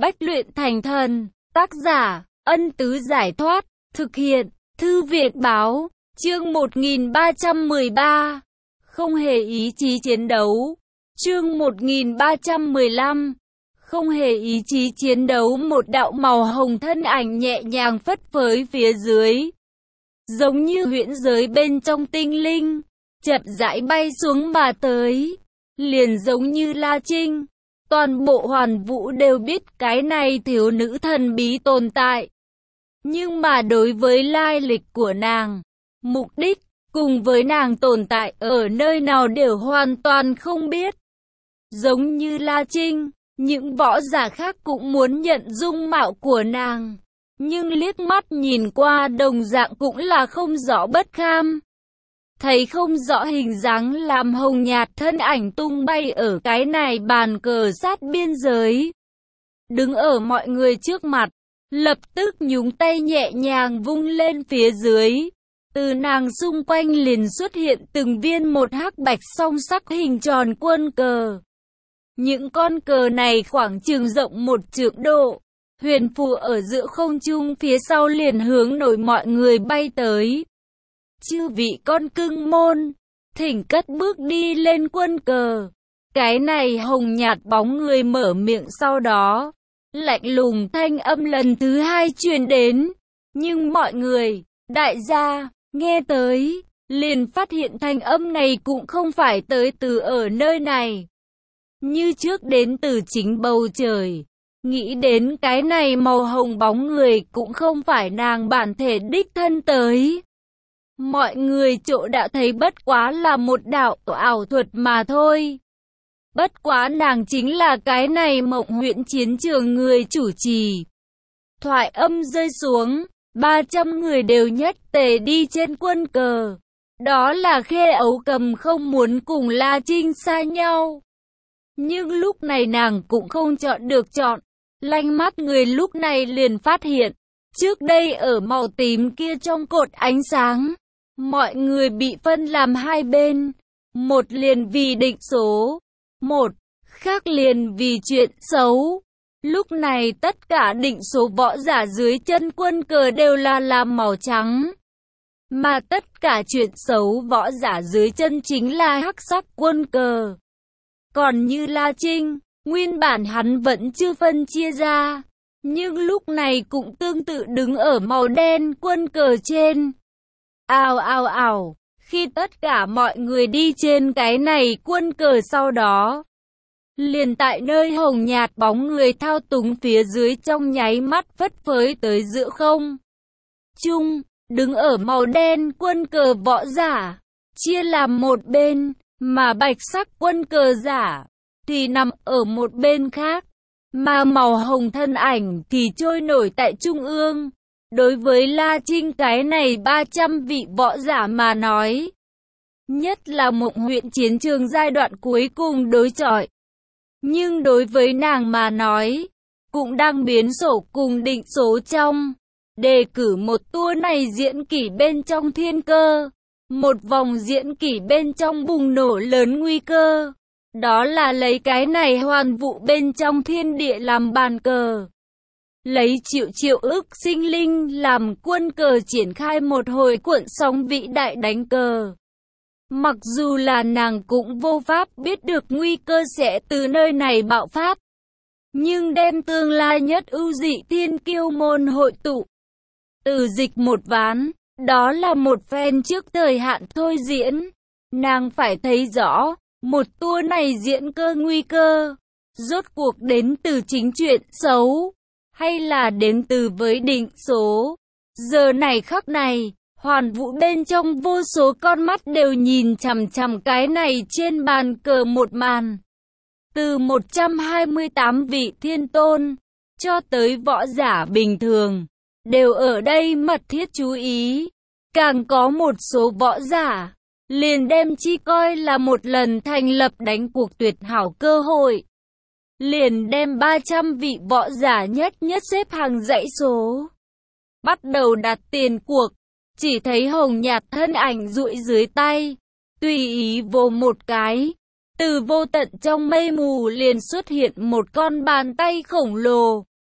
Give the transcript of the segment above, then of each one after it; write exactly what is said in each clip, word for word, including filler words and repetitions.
Bách luyện thành thần. Tác giả, Ân Tứ Giải Thoát. Thực hiện, Thư Viện Báo. Chương một nghìn ba trăm mười ba. Không hề ý chí chiến đấu. Chương một nghìn ba trăm mười lăm. Không hề ý chí chiến đấu. Một đạo màu hồng thân ảnh nhẹ nhàng phất phới phía dưới, giống như huyễn giới bên trong tinh linh, chậm rãi bay xuống mà tới. Liền giống như La Trinh, toàn bộ Hoàn Vũ đều biết cái này thiếu nữ thần bí tồn tại. Nhưng mà đối với lai lịch của nàng, mục đích, cùng với nàng tồn tại ở nơi nào đều hoàn toàn không biết. Giống như La Trinh, những võ giả khác cũng muốn nhận dung mạo của nàng, nhưng liếc mắt nhìn qua đồng dạng cũng là không rõ bất kham. Thấy không rõ hình dáng làm hồng nhạt thân ảnh tung bay ở cái này bàn cờ sát biên giới. Đứng ở mọi người trước mặt, lập tức nhúng tay nhẹ nhàng vung lên phía dưới. Từ nàng xung quanh liền xuất hiện từng viên một hắc bạch song sắc hình tròn quân cờ. Những con cờ này khoảng chừng rộng một trượng độ, huyền phù ở giữa không trung, phía sau liền hướng nổi mọi người bay tới. Chư vị con cưng môn, thỉnh cất bước đi lên quân cờ. Cái này hồng nhạt bóng người mở miệng, sau đó lạnh lùng thanh âm lần thứ hai truyền đến. Nhưng mọi người, đại gia, nghe tới, liền phát hiện thanh âm này cũng không phải tới từ ở nơi này. Như trước đến từ chính bầu trời. Nghĩ đến cái này màu hồng bóng người cũng không phải nàng bản thể đích thân tới. Mọi người chỗ đã thấy bất quá là một đạo ảo thuật mà thôi. Bất quá nàng chính là cái này Mộng Huyễn chiến trường người chủ trì. Thoại âm rơi xuống, ba trăm người đều nhất tề đi trên quân cờ. Đó là Khê Ấu Cầm không muốn cùng La Trinh xa nhau. Nhưng lúc này nàng cũng không chọn được chọn. Lanh mắt người lúc này liền phát hiện, trước đây ở màu tím kia trong cột ánh sáng, mọi người bị phân làm hai bên. Một liền vì định số, một khác liền vì chuyện xấu. Lúc này tất cả định số võ giả dưới chân quân cờ đều là làm màu trắng, mà tất cả chuyện xấu võ giả dưới chân chính là hắc sắc quân cờ. Còn như La Trinh, nguyên bản hắn vẫn chưa phân chia ra, nhưng lúc này cũng tương tự đứng ở màu đen quân cờ trên. Ào ào ào, khi tất cả mọi người đi trên cái này quân cờ sau đó, liền tại nơi hồng nhạt bóng người thao túng phía dưới trong nháy mắt phất phới tới giữa không trung, đứng ở màu đen quân cờ võ giả, chia làm một bên, mà bạch sắc quân cờ giả thì nằm ở một bên khác, mà màu hồng thân ảnh thì trôi nổi tại trung ương. Đối với La Trinh cái này ba trăm vị võ giả mà nói, nhất là Mộng Huyễn chiến trường giai đoạn cuối cùng đối chọi. Nhưng đối với nàng mà nói, cũng đang biến sổ cùng định số trong, đề cử một tour này diễn kỷ bên trong thiên cơ, một vòng diễn kỷ bên trong bùng nổ lớn nguy cơ. Đó là lấy cái này Hoàn Vũ bên trong thiên địa làm bàn cờ, lấy triệu triệu ức sinh linh làm quân cờ, triển khai một hồi cuộn sóng vĩ đại đánh cờ. Mặc dù là nàng cũng vô pháp biết được nguy cơ sẽ từ nơi này bạo phát, nhưng đem tương lai nhất ưu dị thiên kiêu môn hội tụ, từ dịch một ván, đó là một phen trước thời hạn thôi diễn. Nàng phải thấy rõ, một tour này diễn cơ nguy cơ, rốt cuộc đến từ chính chuyện xấu, hay là đến từ với định số. Giờ này khắc này, Hoàn Vũ bên trong vô số con mắt đều nhìn chằm chằm cái này trên bàn cờ một màn. Từ một trăm hai mươi tám vị thiên tôn, cho tới võ giả bình thường, đều ở đây mật thiết chú ý. Càng có một số võ giả, liền đem chi coi là một lần thành lập đánh cuộc tuyệt hảo cơ hội. Liền đem ba trăm vị võ giả nhất nhất xếp hàng dãy số, bắt đầu đặt tiền cuộc. Chỉ thấy hồng nhạt thân ảnh duỗi dưới tay, tùy ý vô một cái, từ vô tận trong mây mù liền xuất hiện một con bàn tay khổng lồ,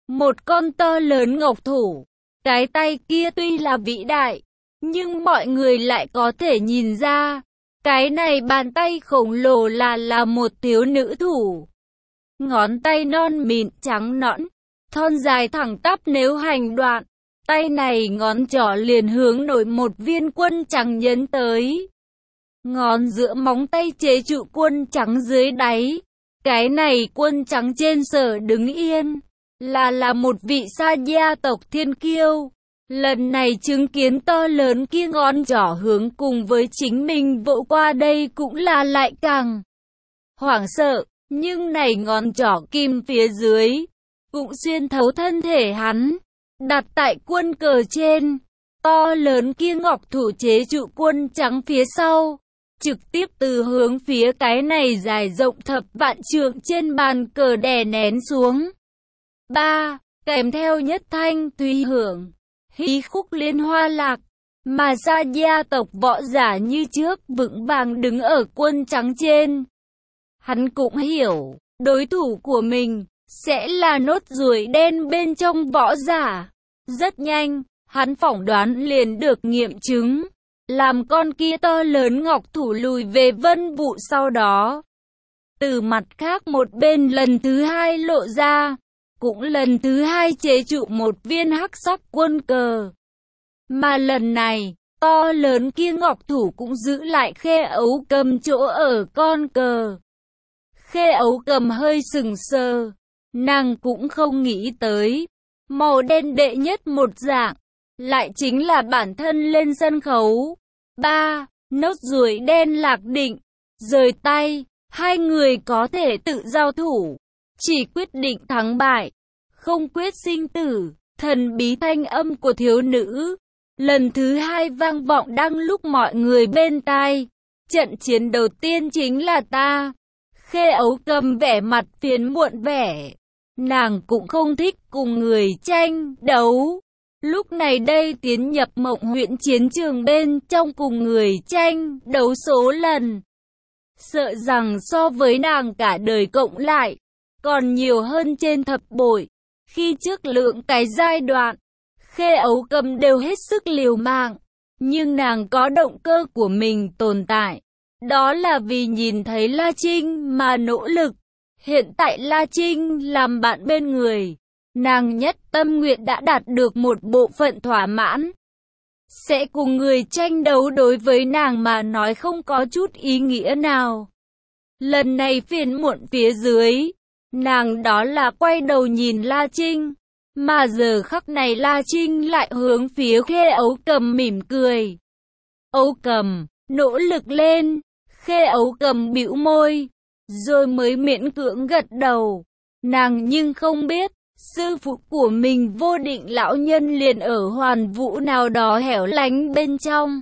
Một con to lớn ngọc thủ. Cái tay kia tuy là vĩ đại, nhưng mọi người lại có thể nhìn ra, cái này bàn tay khổng lồ là là một thiếu nữ thủ. Ngón tay non mịn trắng nõn, thon dài thẳng tắp nếu hành đoạn. Tay này ngón trỏ liền hướng nổi một viên quân trắng nhấn tới. Ngón giữa móng tay chế trụ quân trắng dưới đáy. Cái này quân trắng trên sở đứng yên, là là một vị sa gia tộc thiên kiêu. Lần này chứng kiến to lớn kia ngón trỏ hướng cùng với chính mình vỗ qua đây cũng là lại càng hoảng sợ. Nhưng này ngón trỏ kim phía dưới, cũng xuyên thấu thân thể hắn, đặt tại quân cờ trên. To lớn kia ngọc thủ chế trụ quân trắng phía sau, trực tiếp từ hướng phía cái này dài rộng thập vạn trượng trên bàn cờ đè nén xuống. ba. Kèm theo nhất thanh tùy hưởng, hí khúc liên hoa lạc, mà sa gia tộc võ giả như trước vững vàng đứng ở quân trắng trên. Hắn cũng hiểu, đối thủ của mình sẽ là nốt ruồi đen bên trong võ giả. Rất nhanh, hắn phỏng đoán liền được nghiệm chứng, làm con kia to lớn ngọc thủ lùi về vân vụ sau đó. Từ mặt khác một bên lần thứ hai lộ ra, cũng lần thứ hai chế trụ một viên hắc sắc quân cờ. Mà lần này, to lớn kia ngọc thủ cũng giữ lại Khê Ấu Cầm chỗ ở con cờ. Khê Ấu Cầm hơi sừng sờ, nàng cũng không nghĩ tới, màu đen đệ nhất một dạng, lại chính là bản thân lên sân khấu. ba. Nốt ruồi đen lạc định, rời tay, hai người có thể tự giao thủ, chỉ quyết định thắng bại, không quyết sinh tử. Thần bí thanh âm của thiếu nữ lần thứ hai vang vọng đang lúc mọi người bên tai. Trận chiến đầu tiên chính là ta. Khê Ấu Cầm vẻ mặt phiền muộn vẻ, nàng cũng không thích cùng người tranh đấu. Lúc này đây tiến nhập Mộng Huyện chiến trường bên trong cùng người tranh đấu số lần, sợ rằng so với nàng cả đời cộng lại, còn nhiều hơn trên thập bội. Khi trước lượng cái giai đoạn, Khê Ấu Cầm đều hết sức liều mạng, nhưng nàng có động cơ của mình tồn tại. Đó là vì nhìn thấy La Trinh mà nỗ lực. Hiện tại La Trinh làm bạn bên người, nàng nhất tâm nguyện đã đạt được một bộ phận thỏa mãn. Sẽ cùng người tranh đấu đối với nàng mà nói không có chút ý nghĩa nào. Lần này phiền muộn phía dưới, nàng đó là quay đầu nhìn La Trinh, mà giờ khắc này La Trinh lại hướng phía Khê Ấu Cầm mỉm cười. Ấu Cầm, nỗ lực lên. Khê Ấu Cầm bĩu môi, rồi mới miễn cưỡng gật đầu. Nàng nhưng không biết, sư phụ của mình Vô Định lão nhân liền ở hoàn vũ nào đó hẻo lánh bên trong,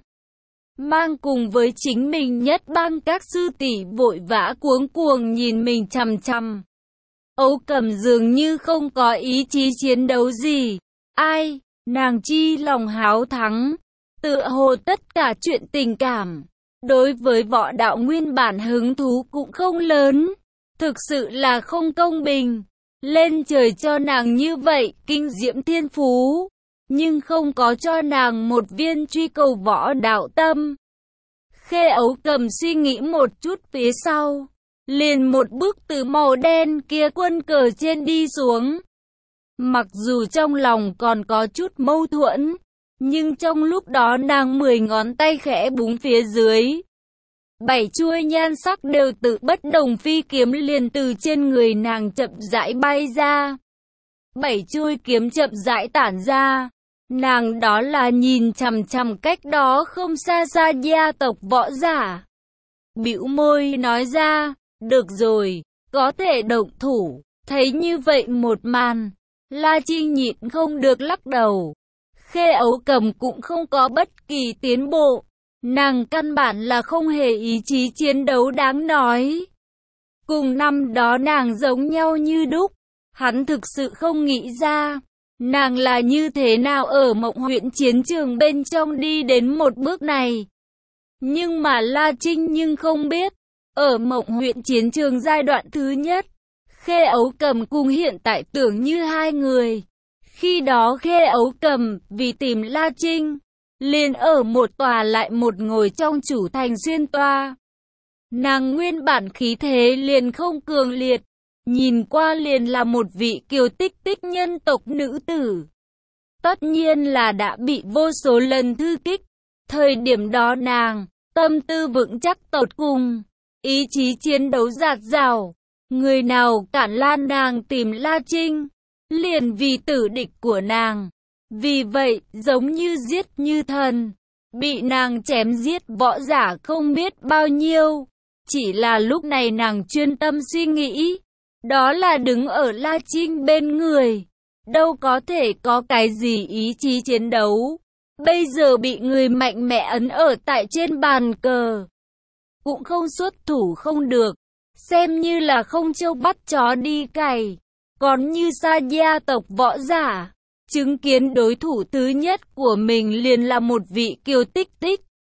mang cùng với chính mình nhất bang các sư tỷ vội vã cuống cuồng nhìn mình chằm chằm. Ấu Cầm dường như không có ý chí chiến đấu gì. Ai, nàng chi lòng háo thắng, tựa hồ tất cả chuyện tình cảm, đối với võ đạo nguyên bản hứng thú cũng không lớn. Thực sự là không công bình. Lên trời cho nàng như vậy kinh diễm thiên phú, nhưng không có cho nàng một viên truy cầu võ đạo tâm. Khê Ấu Cầm suy nghĩ một chút phía sau, liền một bước từ màu đen kia quân cờ trên đi xuống. Mặc dù trong lòng còn có chút mâu thuẫn, nhưng trong lúc đó nàng mười ngón tay khẽ búng phía dưới, bảy chuôi nhan sắc đều tự bất đồng phi kiếm liền từ trên người nàng chậm rãi bay ra. Bảy chuôi kiếm chậm rãi tản ra, nàng đó là nhìn chằm chằm cách đó không xa xa gia tộc võ giả. Bĩu môi nói ra, được rồi, có thể động thủ. Thấy như vậy một màn, La Trinh nhịn không được lắc đầu. Khê Ấu Cầm cũng không có bất kỳ tiến bộ. Nàng căn bản là không hề ý chí chiến đấu đáng nói. Cùng năm đó nàng giống nhau như đúc. Hắn thực sự không nghĩ ra, nàng là như thế nào ở Mộng Huyện chiến trường bên trong đi đến một bước này. Nhưng mà La Trinh nhưng không biết, ở Mộng Huyện chiến trường giai đoạn thứ nhất, Khê Ấu Cầm cùng hiện tại tưởng như hai người. Khi đó Khê Ấu Cầm vì tìm La Trinh, liền ở một tòa lại một ngồi trong chủ thành xuyên toa. Nàng nguyên bản khí thế liền không cường liệt, nhìn qua liền là một vị kiều tích tích nhân tộc nữ tử. Tất nhiên là đã bị vô số lần thư kích. Thời điểm đó nàng, tâm tư vững chắc tột cùng, ý chí chiến đấu dạt dào. Người nào cản lan nàng tìm La Trinh, liền vì tử địch của nàng. Vì vậy, giống như giết như thần, bị nàng chém giết võ giả không biết bao nhiêu. Chỉ là lúc này nàng chuyên tâm suy nghĩ, đó là đứng ở La Trinh bên người, đâu có thể có cái gì ý chí chiến đấu. Bây giờ bị người mạnh mẽ ấn ở tại trên bàn cờ, cũng không xuất thủ không được, xem như là không trâu bắt chó đi cày. Còn như Sa gia tộc võ giả, chứng kiến đối thủ thứ nhất của mình liền là một vị kiều tích tích,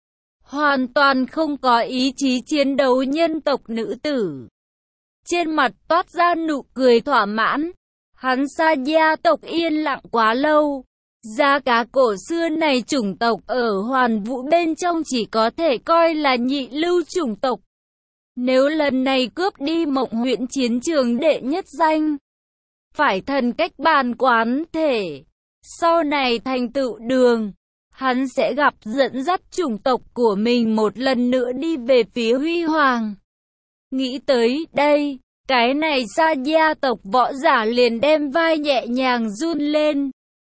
hoàn toàn không có ý chí chiến đấu nhân tộc nữ tử. Trên mặt toát ra nụ cười thỏa mãn, hắn Sa gia tộc yên lặng quá lâu. Gia cá cổ xưa này chủng tộc ở Hoàn Vũ bên trong chỉ có thể coi là nhị lưu chủng tộc. Nếu lần này cướp đi Mộng huyện chiến trường đệ nhất danh, phải thần cách bàn quán thể, sau này thành tựu đường, hắn sẽ gặp dẫn dắt chủng tộc của mình một lần nữa đi về phía huy hoàng. Nghĩ tới đây, cái này Sa gia tộc võ giả liền đem vai nhẹ nhàng run lên.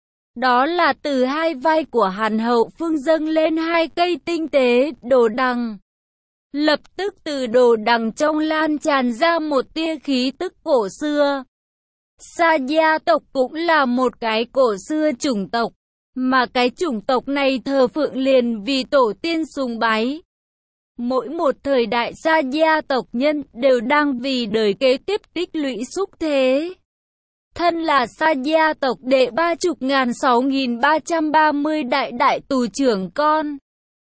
Đó là từ hai vai của Hàn Hậu Phương dâng lên hai cây tinh tế đồ đằng. Lập tức từ đồ đằng trong lan tràn ra một tia khí tức cổ xưa. Sa gia tộc cũng là một cái cổ xưa chủng tộc, mà cái chủng tộc này thờ phượng liền vì tổ tiên sùng bái. Mỗi một thời đại Sa gia tộc nhân đều đang vì đời kế tiếp tích lũy xúc thế. Thân là Sa gia tộc đệ ba chục ngàn sáu nghìn ba trăm ba mươi đại đại tù trưởng con,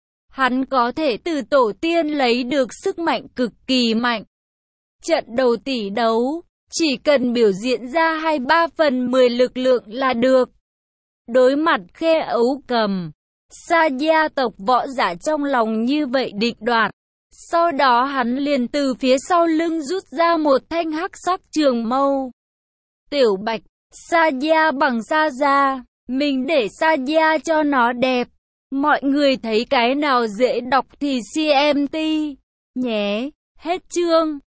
hắn có thể từ tổ tiên lấy được sức mạnh cực kỳ mạnh. Trận đầu tỷ đấu, chỉ cần biểu diễn ra hai ba phần mười lực lượng là được. Đối mặt Khê Ấu Cầm, Sa gia tộc võ giả trong lòng như vậy địch đoạt. Sau đó hắn liền từ phía sau lưng rút ra một thanh hắc sắc trường mâu. Tiểu Bạch, Sa gia bằng Sa gia, mình để Sa gia cho nó đẹp. Mọi người thấy cái nào dễ đọc thì xem ti nhé. Hết chương.